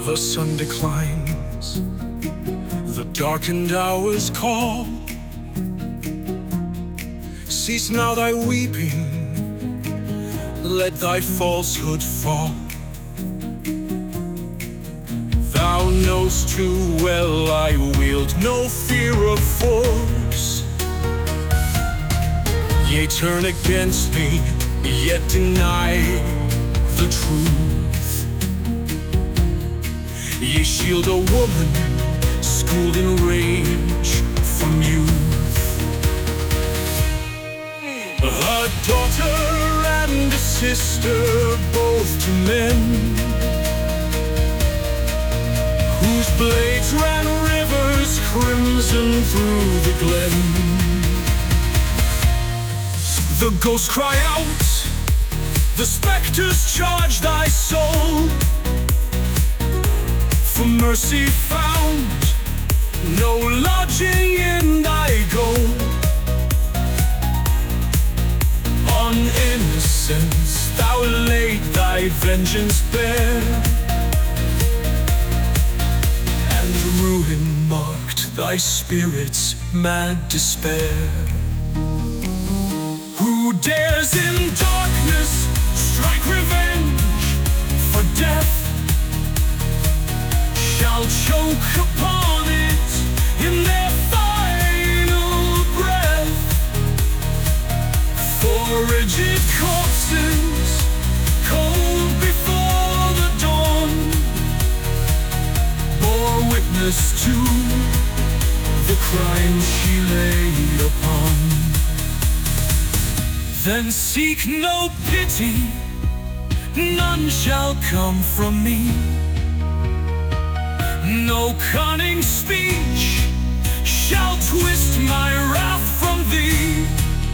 The sun declines, the darkened hours call. Cease now thy weeping, let thy falsehood fall. Thou knowst too well I wield no fear of force. Ye turn against me, yet deny the truth. Ye shield a woman schooled in rage from youth, a daughter and a sister, both to men, whose blades ran rivers crimson through the glen. The ghosts cry out, the specters charge thy soul. For mercy found, no lodging in thy goal. On innocence thou laid thy vengeance bare, and ruin marked thy spirit's mad despair. Who dares in darkness strike revenge for death shall choke upon it in their final breath. For rigid corpses, cold before the dawn, bore witness to the crime she laid upon. Then seek no pity, none shall come from me. No cunning speech shall twist my wrath from thee.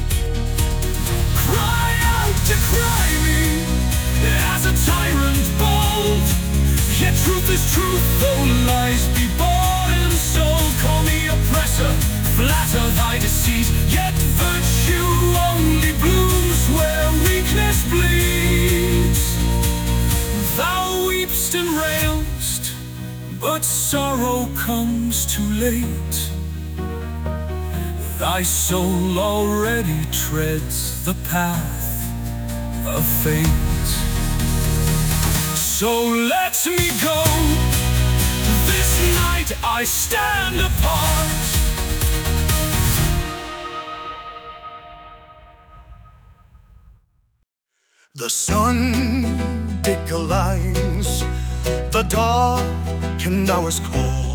Cry out, decry me as a tyrant bold, yet truth is truth, though lies be bought and sold. Call me oppressor, flatter thy deceit, yet virtue only blooms where weakness bleeds. Thou weepst and railst, but sorrow comes too late. Thy soul already treads the path of fate. So let me go, this night I stand apart. The sun declines, the darkened hours call.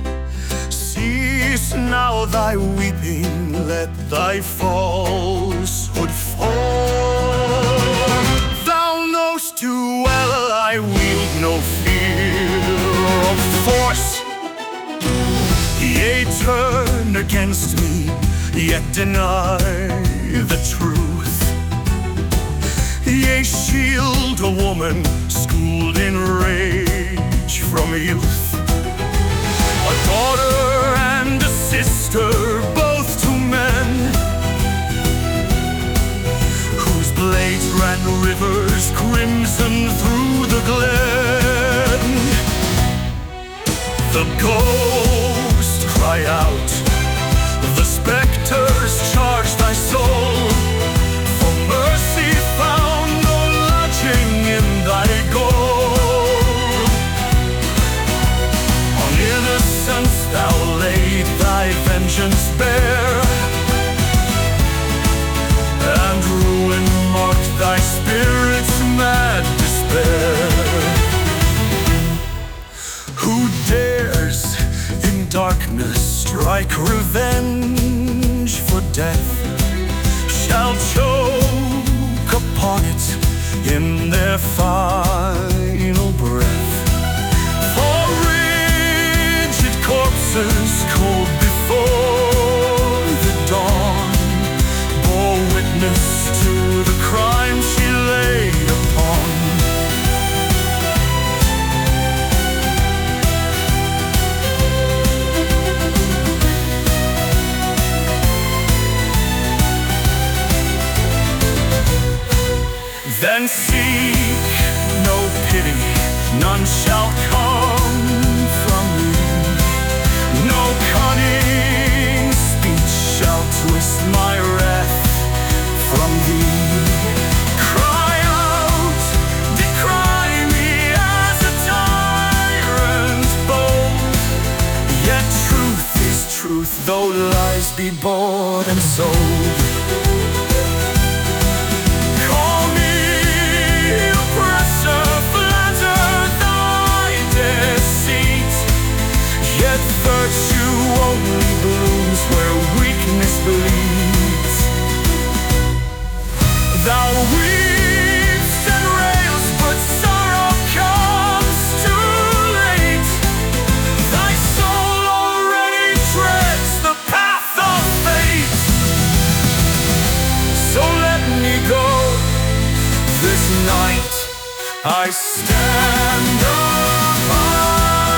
Cease now thy weeping, let thy falsehood fall. Thou knowst too well I wield no fear of force. Ye turn against me, yet deny the truth. Ye shield a woman schooled in rage from youth, a daughter and a sister, both to men, whose blades ran rivers crimson through the glen. The ghosts cry out, the specters charge thy soul. For mercy found no lodging in thy goal. On innocence thou laid thy vengeance bare, and ruin marked thy spirit's mad despair. Who dares in darkness strike revenge for death shall choke upon it in their final breath. For rigid corpses, cold before the dawn, bore witness to the crime she laid upon. Then seek no pity, none shall come bought and sold. Call me oppressor, flatter thy deceit, yet virtue only blooms where weakness bleeds. Thou weavest and rails, but sorrow comes too late. Thy soul already treads the path of fate. So let me go this night. I stand apart.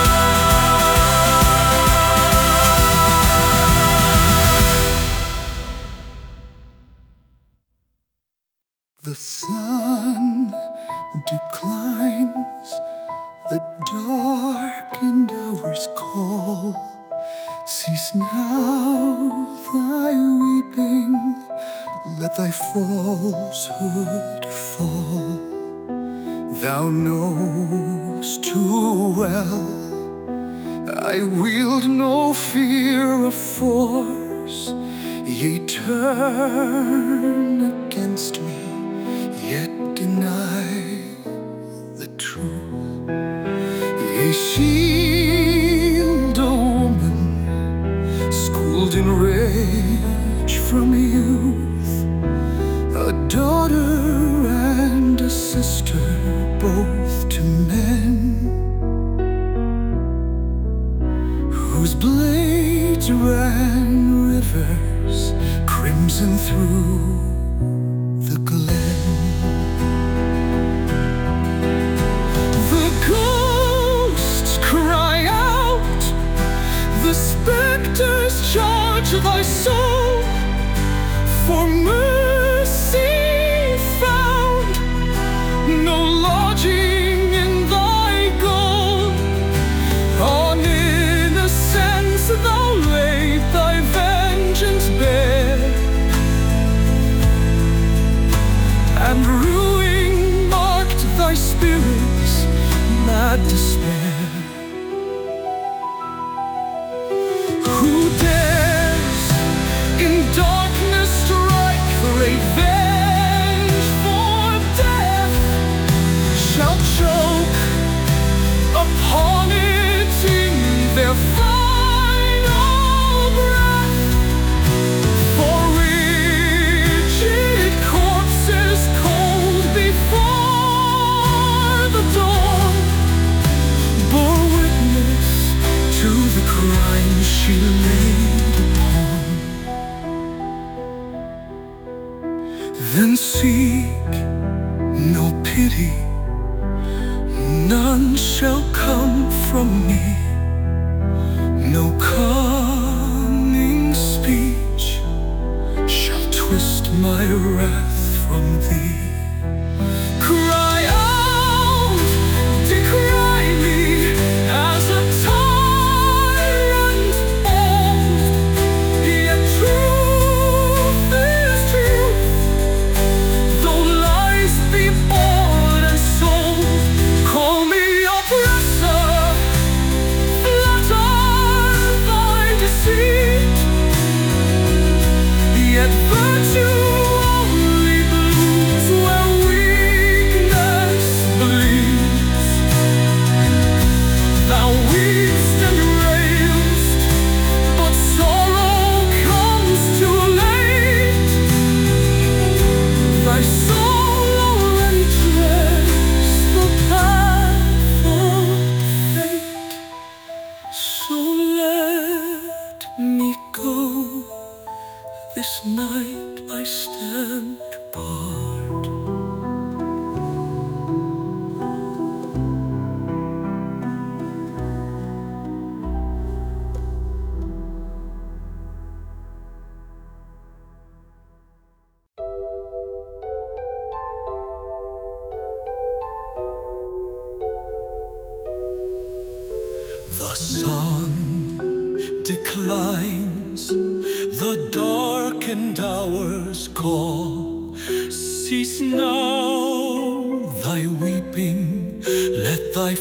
The sun declines, the darkened hours call. Cease now thy weeping, let thy falsehood fall. Thou knowest too well I wield no fear of force. Ye turn against me, yet deny the truth. Ye shield a woman schooled in rage from youth, a daughter and a sister, both to men, whose blades ran rivers crimson through the glen. The ghosts cry out, the specters charge thy soul. For mercy found no lodging in thy gold. On innocence thou laid thy vengeance bare, and ruin marked thy spirit's mad despair. Who dares in darkness strike revenge for death shall choke upon it in their final breath. For rigid corpses cold before the dawn bore witness to the crime she laid upon. Then seek no pity, none shall come from me. No cunning speech shall twist my wrath from thee. Cry out, decry me as a tyrant old, yet truth is truth, though lies be bought and sold. Call me oppressor, flatter thy deceit, yet virtue only blooms where weakness bleeds. Thou weep'st and railst, but sorrow comes too late. Thy soul already treads the path of fate. So let me go this night. I stand apart. The sun declines, the darkened hours call. Cease now thy weeping, let thy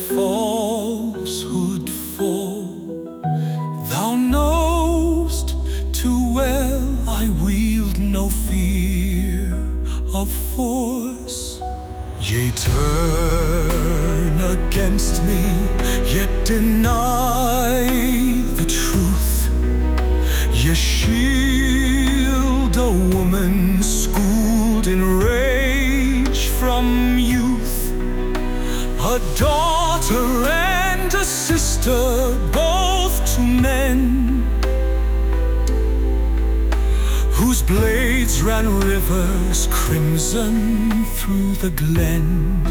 falsehood fall. Thou knowest too well of force. Ye turn against me, yet deny the truth. Ye shield a woman schooled in rage from youth, a daughter and a sister, both to men, whose blades ran rivers crimson through the glen.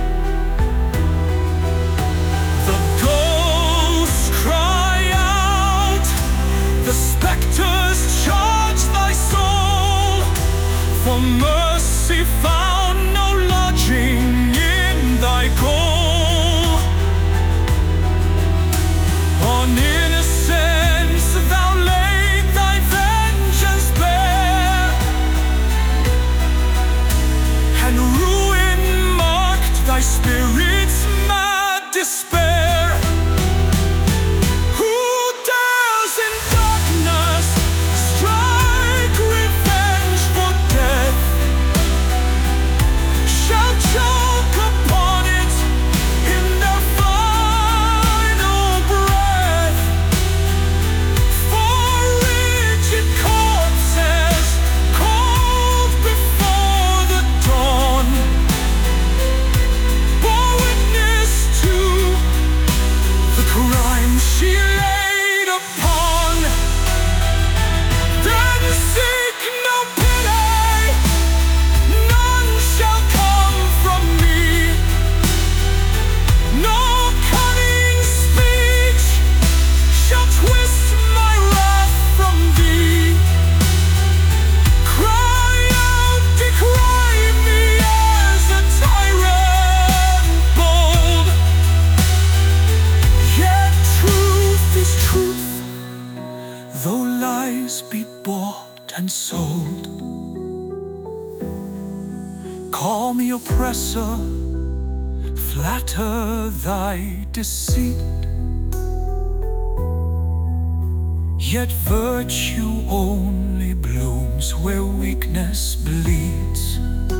The ghosts cry out, the specters charge thy soul, for mercy found no lodging in thy goal. On innocence thou laid thy vengeance bare, and ruin marked thy spirit's mad despair. Who dares in darkness strike revenge for death, shall choke upon it in their final breath. For rigid corpses, cold before the dawn, bore witness to the crime she laid upon. Then seek no pity, none shall come from me, no cunning speech shall twist my wrath from thee. Cry out, decry me as a tyrant bold, yet truth is truth, though lies be bought and sold. Call me oppressor, flatter thy deceit, yet virtue only blooms where weakness bleeds.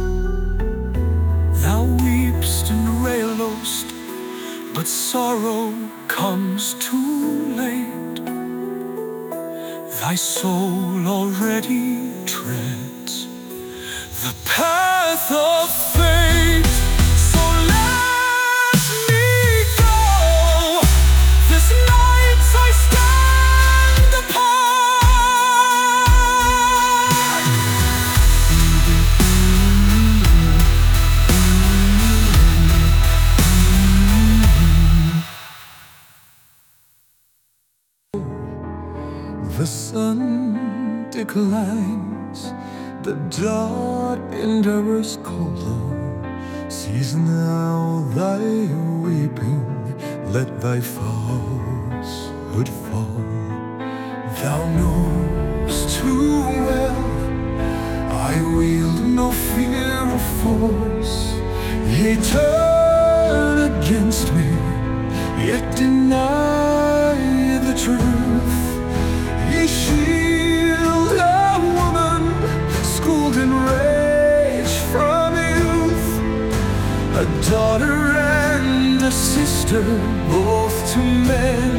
Thou weep'st and railest, but sorrow comes too late. Thy soul already treads the path of fate. So let me go, this night I stand apart. The sun declines, the dark endures colder. Cease now thy weeping, let thy falsehood fall. Thou knowest too well I wield no fear of force. Ye turn against me, yet deny the truth. Ye shield a woman schooled in rage from youth, a daughter and a sister, both to men,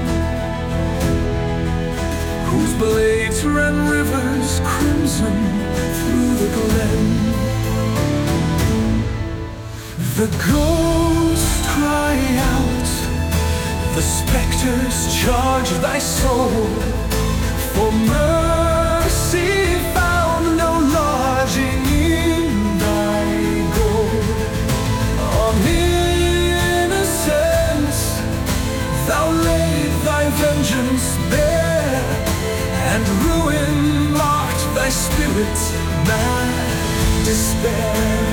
whose blades ran rivers crimson through the glen. The ghosts cry out, the specters charge thy soul, for mercy found no lodging in thy gold. On innocence thou laid thy vengeance bare, and ruin marked thy spirit's mad despair.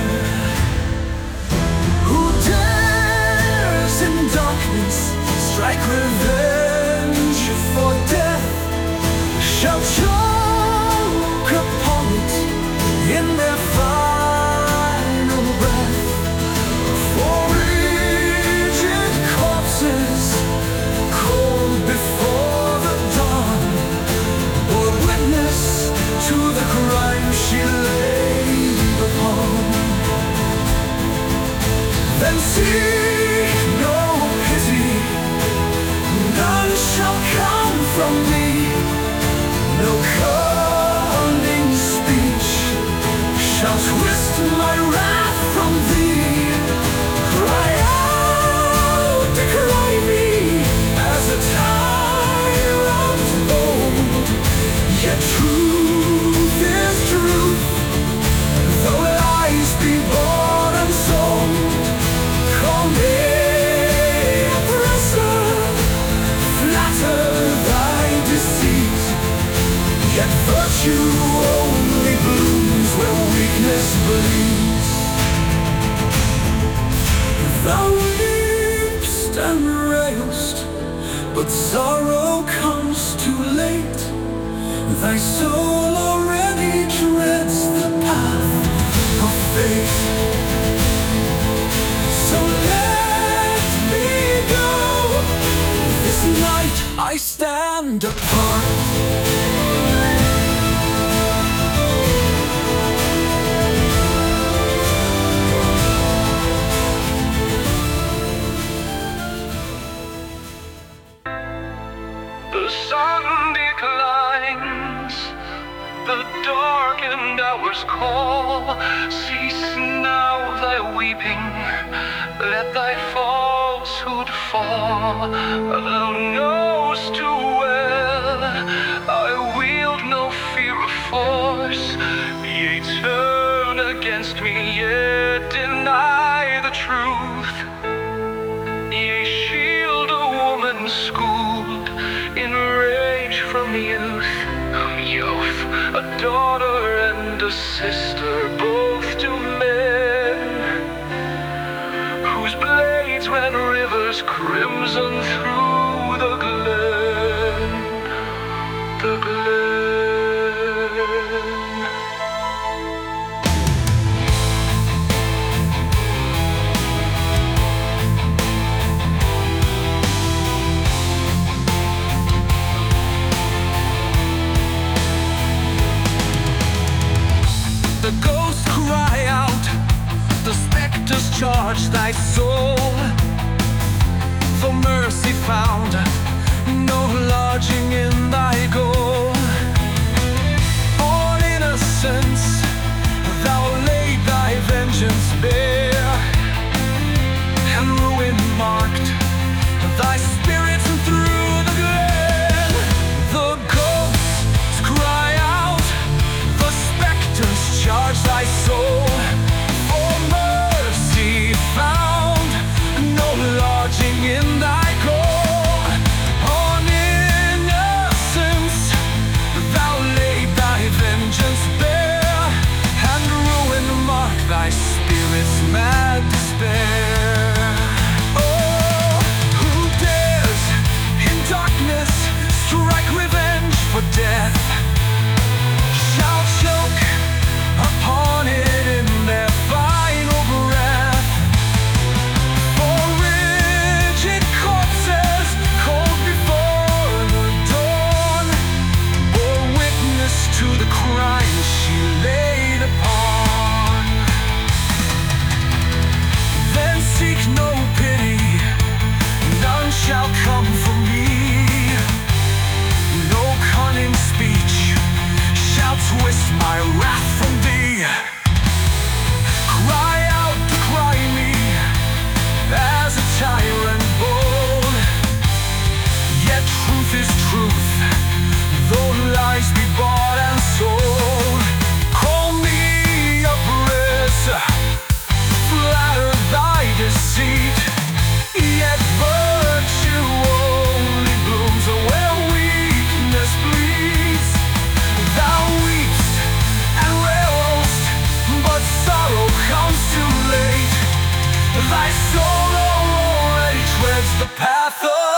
Who dares in darkness strike revenge for death, shall choke upon it in their final breath. For rigid corpses, cold before the dawn, bore witness to the crime shall twist my wrath from thee. Cry out, decry me as a tyrant bold. Yet truth is truth, though lies be bought and sold. Call me oppressor, flatter thy deceit, yet virtue only blooms where weakness bleeds. Thou weep'st and rail'st, but sorrow comes too late. Thy soul already treads the path of fate. So let me go, this night I stand apart. The sun declines, the darkened hours call. Cease now thy weeping, let thy falsehood fall. Thou knowst too well I wield no fear of force. Ye turn against me, yet deny the truth. Ye shield a woman schooled in rage from youth. A daughter and a sister, both to men, whose blades went rivers crimson through the glen, the glen. The ghosts cry out, the specters charge thy soul. For mercy found, no lodging in thy goal. On innocence, thou laid thy vengeance bare, and ruin marked thy spirit through the glen. The ghosts cry out, the specters charge thy soul. For mercy found, no lodging in thy goal. On innocence, thou laid thy vengeance bare, and ruin marked thy spirit's mad despair. Oh, who dares in darkness strike revenge for death, shall choke upon it in their final breath. For rigid corpses, cold before the dawn, bore witness to the crime she laid upon. Then seek no pity, none shall come from me. No cunning speech shall twist my wrath from thee. Cry out, decry me as a tyrant bold. Yet truth is truth, though lies be bought and sold. Call me oppressor, flatter thy deceit, yet virtue only blooms where weakness bleeds. Thou weep'st and rail'st, but sorrow comes too late. Thy soul already treads the path of